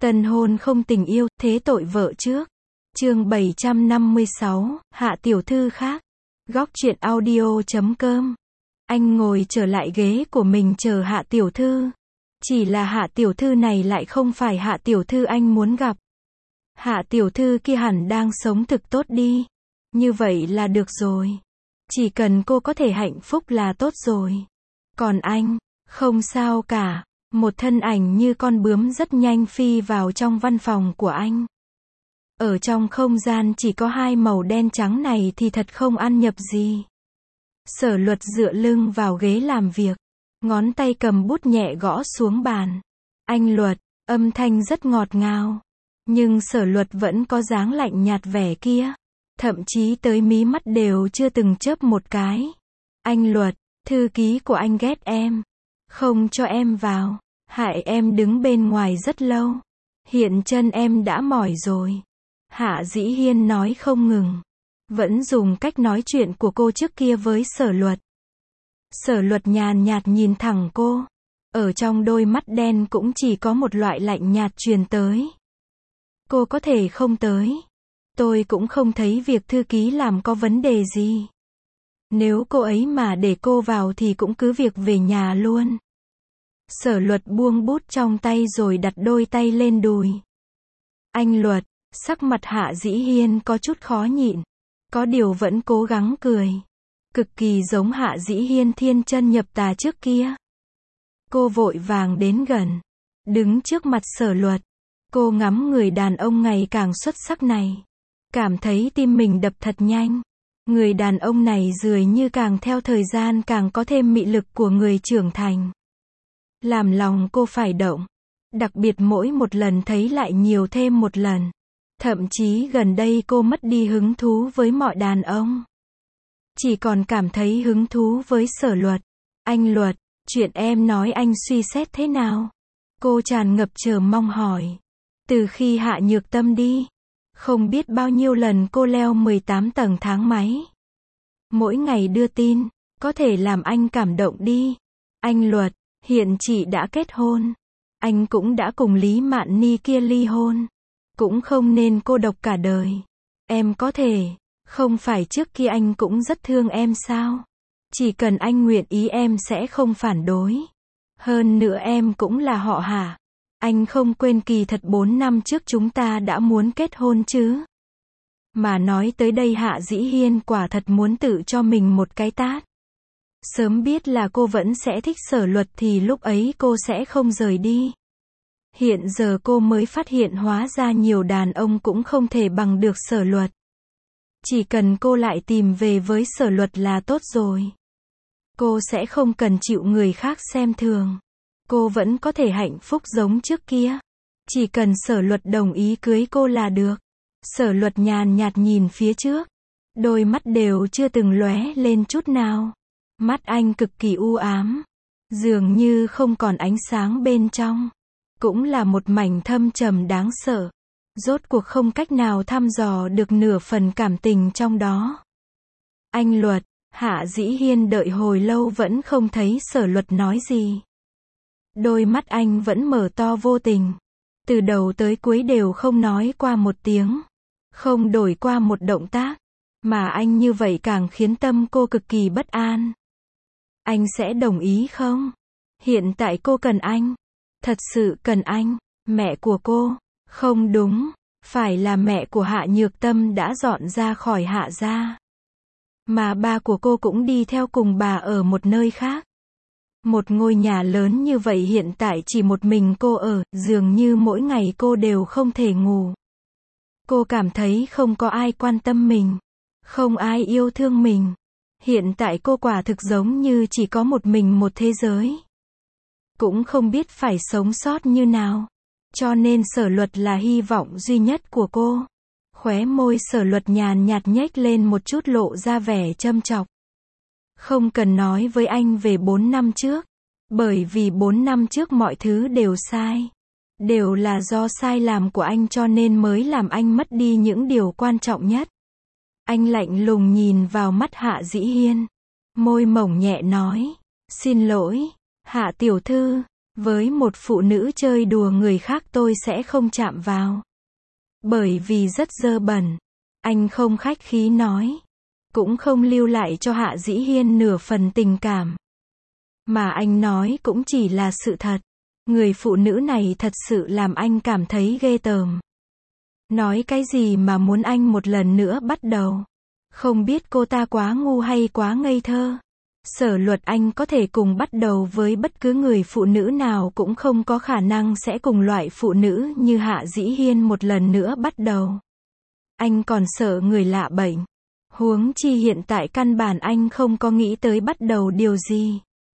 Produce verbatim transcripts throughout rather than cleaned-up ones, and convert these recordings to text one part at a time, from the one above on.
Tân hôn không tình yêu, thế tội vợ trước. Chương bảy trăm năm mươi sáu, Hạ tiểu thư khác. Góc truyện audio chấm com. Anh ngồi trở lại ghế của mình chờ Hạ tiểu thư. Chỉ là Hạ tiểu thư này lại không phải Hạ tiểu thư anh muốn gặp. Hạ tiểu thư kia hẳn đang sống thực tốt đi. Như vậy là được rồi. Chỉ cần cô có thể hạnh phúc là tốt rồi. Còn anh, không sao cả. Một thân ảnh như con bướm rất nhanh phi vào trong văn phòng của anh. Ở trong không gian chỉ có hai màu đen trắng này thì thật không ăn nhập gì. Sở Luật dựa lưng vào ghế làm việc. Ngón tay cầm bút nhẹ gõ xuống bàn. Anh Luật, âm thanh rất ngọt ngào. Nhưng Sở Luật vẫn có dáng lạnh nhạt vẻ kia. Thậm chí tới mí mắt đều chưa từng chớp một cái. Anh Luật, thư ký của anh ghét em. Không cho em vào. Hại em đứng bên ngoài rất lâu. Hiện chân em đã mỏi rồi. Hạ Dĩ Hiên nói không ngừng. Vẫn dùng cách nói chuyện của cô trước kia với Sở Luật. Sở Luật nhàn nhạt nhìn thẳng cô. Ở trong đôi mắt đen cũng chỉ có một loại lạnh nhạt truyền tới. Cô có thể không tới. Tôi cũng không thấy việc thư ký làm có vấn đề gì. Nếu cô ấy mà để cô vào thì cũng cứ việc về nhà luôn. Sở Luật buông bút trong tay rồi đặt đôi tay lên đùi. Anh Luật, sắc mặt Hạ Dĩ Hiên có chút khó nhịn. Có điều vẫn cố gắng cười. Cực kỳ giống Hạ Dĩ Hiên thiên chân nhập tà trước kia. Cô vội vàng đến gần. Đứng trước mặt Sở Luật. Cô ngắm người đàn ông ngày càng xuất sắc này. Cảm thấy tim mình đập thật nhanh. Người đàn ông này dường như càng theo thời gian càng có thêm mị lực của người trưởng thành. Làm lòng cô phải động. Đặc biệt mỗi một lần thấy lại nhiều thêm một lần. Thậm chí gần đây cô mất đi hứng thú với mọi đàn ông. Chỉ còn cảm thấy hứng thú với Sở Luật. Anh Luật, chuyện em nói anh suy xét thế nào? Cô tràn ngập chờ mong hỏi. Từ khi Hạ Nhược Tâm đi, không biết bao nhiêu lần cô leo mười tám tầng thang máy. Mỗi ngày đưa tin, có thể làm anh cảm động đi. Anh Luật, hiện chị đã kết hôn. Anh cũng đã cùng Lý Mạn Ni kia ly hôn. Cũng không nên cô độc cả đời. Em có thể, không phải trước kia anh cũng rất thương em sao? Chỉ cần anh nguyện ý em sẽ không phản đối. Hơn nữa em cũng là họ Hạ. Anh không quên kỳ thật bốn năm trước chúng ta đã muốn kết hôn chứ. Mà nói tới đây Hạ Dĩ Hiên quả thật muốn tự cho mình một cái tát. Sớm biết là cô vẫn sẽ thích Sở Luật thì lúc ấy cô sẽ không rời đi. Hiện giờ cô mới phát hiện hóa ra nhiều đàn ông cũng không thể bằng được Sở Luật. Chỉ cần cô lại tìm về với Sở Luật là tốt rồi. Cô sẽ không cần chịu người khác xem thường. Cô vẫn có thể hạnh phúc giống trước kia. Chỉ cần Sở Luật đồng ý cưới cô là được. Sở Luật nhàn nhạt nhìn phía trước. Đôi mắt đều chưa từng lóe lên chút nào. Mắt anh cực kỳ u ám. Dường như không còn ánh sáng bên trong. Cũng là một mảnh thâm trầm đáng sợ. Rốt cuộc không cách nào thăm dò được nửa phần cảm tình trong đó. Anh Luật, Hạ Dĩ Hiên đợi hồi lâu vẫn không thấy Sở Luật nói gì. Đôi mắt anh vẫn mở to vô tình. Từ đầu tới cuối đều không nói qua một tiếng. Không đổi qua một động tác. Mà anh như vậy càng khiến tâm cô cực kỳ bất an. Anh sẽ đồng ý không? Hiện tại cô cần anh. Thật sự cần anh. Mẹ của cô. Không đúng. Phải là mẹ của Hạ Nhược Tâm đã dọn ra khỏi Hạ gia. Mà ba của cô cũng đi theo cùng bà ở một nơi khác. Một ngôi nhà lớn như vậy hiện tại chỉ một mình cô ở, dường như mỗi ngày cô đều không thể ngủ. Cô cảm thấy không có ai quan tâm mình. Không ai yêu thương mình. Hiện tại cô quả thực giống như chỉ có một mình một thế giới. Cũng không biết phải sống sót như nào. Cho nên Sở Luật là hy vọng duy nhất của cô. Khóe môi Sở Luật nhàn nhạt nhếch lên một chút lộ ra vẻ châm chọc. Không cần nói với anh về bốn năm trước. Bởi vì bốn năm trước mọi thứ đều sai. Đều là do sai làm của anh cho nên mới làm anh mất đi những điều quan trọng nhất. Anh lạnh lùng nhìn vào mắt Hạ Dĩ Hiên. Môi mỏng nhẹ nói. Xin lỗi, Hạ tiểu thư. Với một phụ nữ chơi đùa người khác tôi sẽ không chạm vào. Bởi vì rất dơ bẩn. Anh không khách khí nói. Cũng không lưu lại cho Hạ Dĩ Hiên nửa phần tình cảm. Mà anh nói cũng chỉ là sự thật. Người phụ nữ này thật sự làm anh cảm thấy ghê tởm. Nói cái gì mà muốn anh một lần nữa bắt đầu. Không biết cô ta quá ngu hay quá ngây thơ. Sở Luật anh có thể cùng bắt đầu với bất cứ người phụ nữ nào cũng không có khả năng sẽ cùng loại phụ nữ như Hạ Dĩ Hiên một lần nữa bắt đầu. Anh còn sợ người lạ bệnh. Huống chi hiện tại căn bản anh không có nghĩ tới bắt đầu điều gì.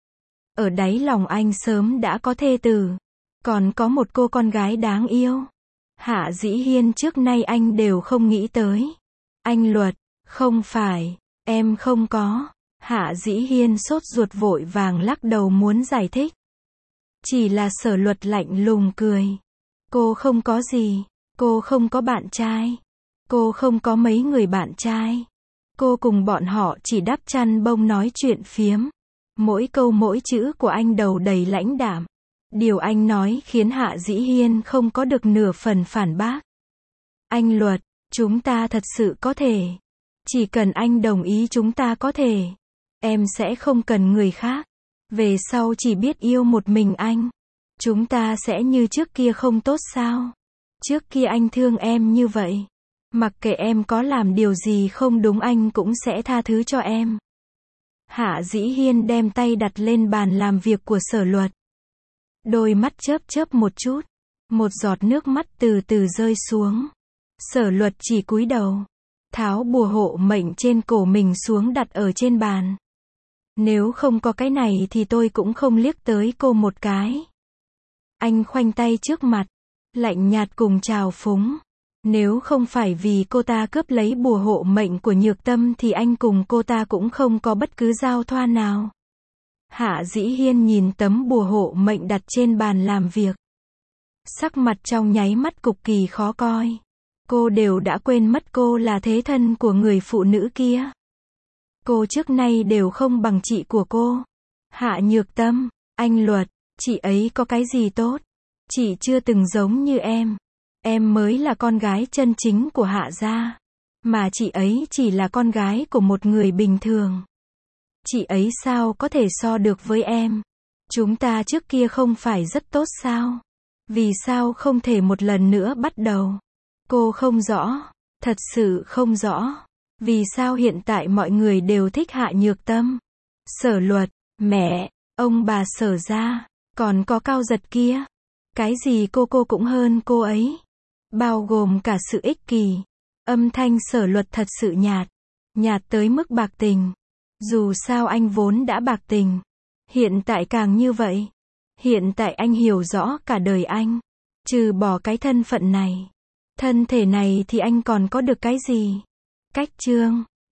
Ở đáy lòng anh sớm đã có thê tử. Còn có một cô con gái đáng yêu. Hạ Dĩ Hiên trước nay anh đều không nghĩ tới. Anh Luật, không phải, em không có. Hạ Dĩ Hiên sốt ruột vội vàng lắc đầu muốn giải thích. Chỉ là Sở Luật lạnh lùng cười. Cô không có gì. Cô không có bạn trai. Cô không có mấy người bạn trai. Cô cùng bọn họ chỉ đắp chăn bông nói chuyện phiếm. Mỗi câu mỗi chữ của anh đầu đầy lãnh đạm. Điều anh nói khiến Hạ Dĩ Hiên không có được nửa phần phản bác. Anh Luật, chúng ta thật sự có thể. Chỉ cần anh đồng ý chúng ta có thể. Em sẽ không cần người khác. Về sau chỉ biết yêu một mình anh. Chúng ta sẽ như trước kia không tốt sao? Trước kia anh thương em như vậy. Mặc kệ em có làm điều gì không đúng anh cũng sẽ tha thứ cho em. Hạ Dĩ Hiên đem tay đặt lên bàn làm việc của Sở Luật. Đôi mắt chớp chớp một chút. Một giọt nước mắt từ từ rơi xuống. Sở Luật chỉ cúi đầu. Tháo bùa hộ mệnh trên cổ mình xuống đặt ở trên bàn. Nếu không có cái này thì tôi cũng không liếc tới cô một cái. Anh khoanh tay trước mặt. Lạnh nhạt cùng trào phúng. Nếu không phải vì cô ta cướp lấy bùa hộ mệnh của Nhược Tâm thì anh cùng cô ta cũng không có bất cứ giao thoa nào. Hạ Dĩ Hiên nhìn tấm bùa hộ mệnh đặt trên bàn làm việc. Sắc mặt trong nháy mắt cực kỳ khó coi. Cô đều đã quên mất cô là thế thân của người phụ nữ kia. Cô trước nay đều không bằng chị của cô. Hạ Nhược Tâm, anh Luật, chị ấy có cái gì tốt? Chị chưa từng giống như em. Em mới là con gái chân chính của Hạ gia. Mà chị ấy chỉ là con gái của một người bình thường. Chị ấy sao có thể so được với em? Chúng ta trước kia không phải rất tốt sao? Vì sao không thể một lần nữa bắt đầu? Cô không rõ. Thật sự không rõ. Vì sao hiện tại mọi người đều thích Hạ Nhược Tâm? Sở Luật, mẹ, ông bà Sở gia, còn có Cao Giật kia. Cái gì cô cô cũng hơn cô ấy. Bao gồm cả sự ích kỷ. Âm thanh Sở Luật thật sự nhạt. Nhạt tới mức bạc tình. Dù sao anh vốn đã bạc tình. Hiện tại càng như vậy. Hiện tại anh hiểu rõ cả đời anh. Trừ bỏ cái thân phận này. Thân thể này thì anh còn có được cái gì? Cách chương.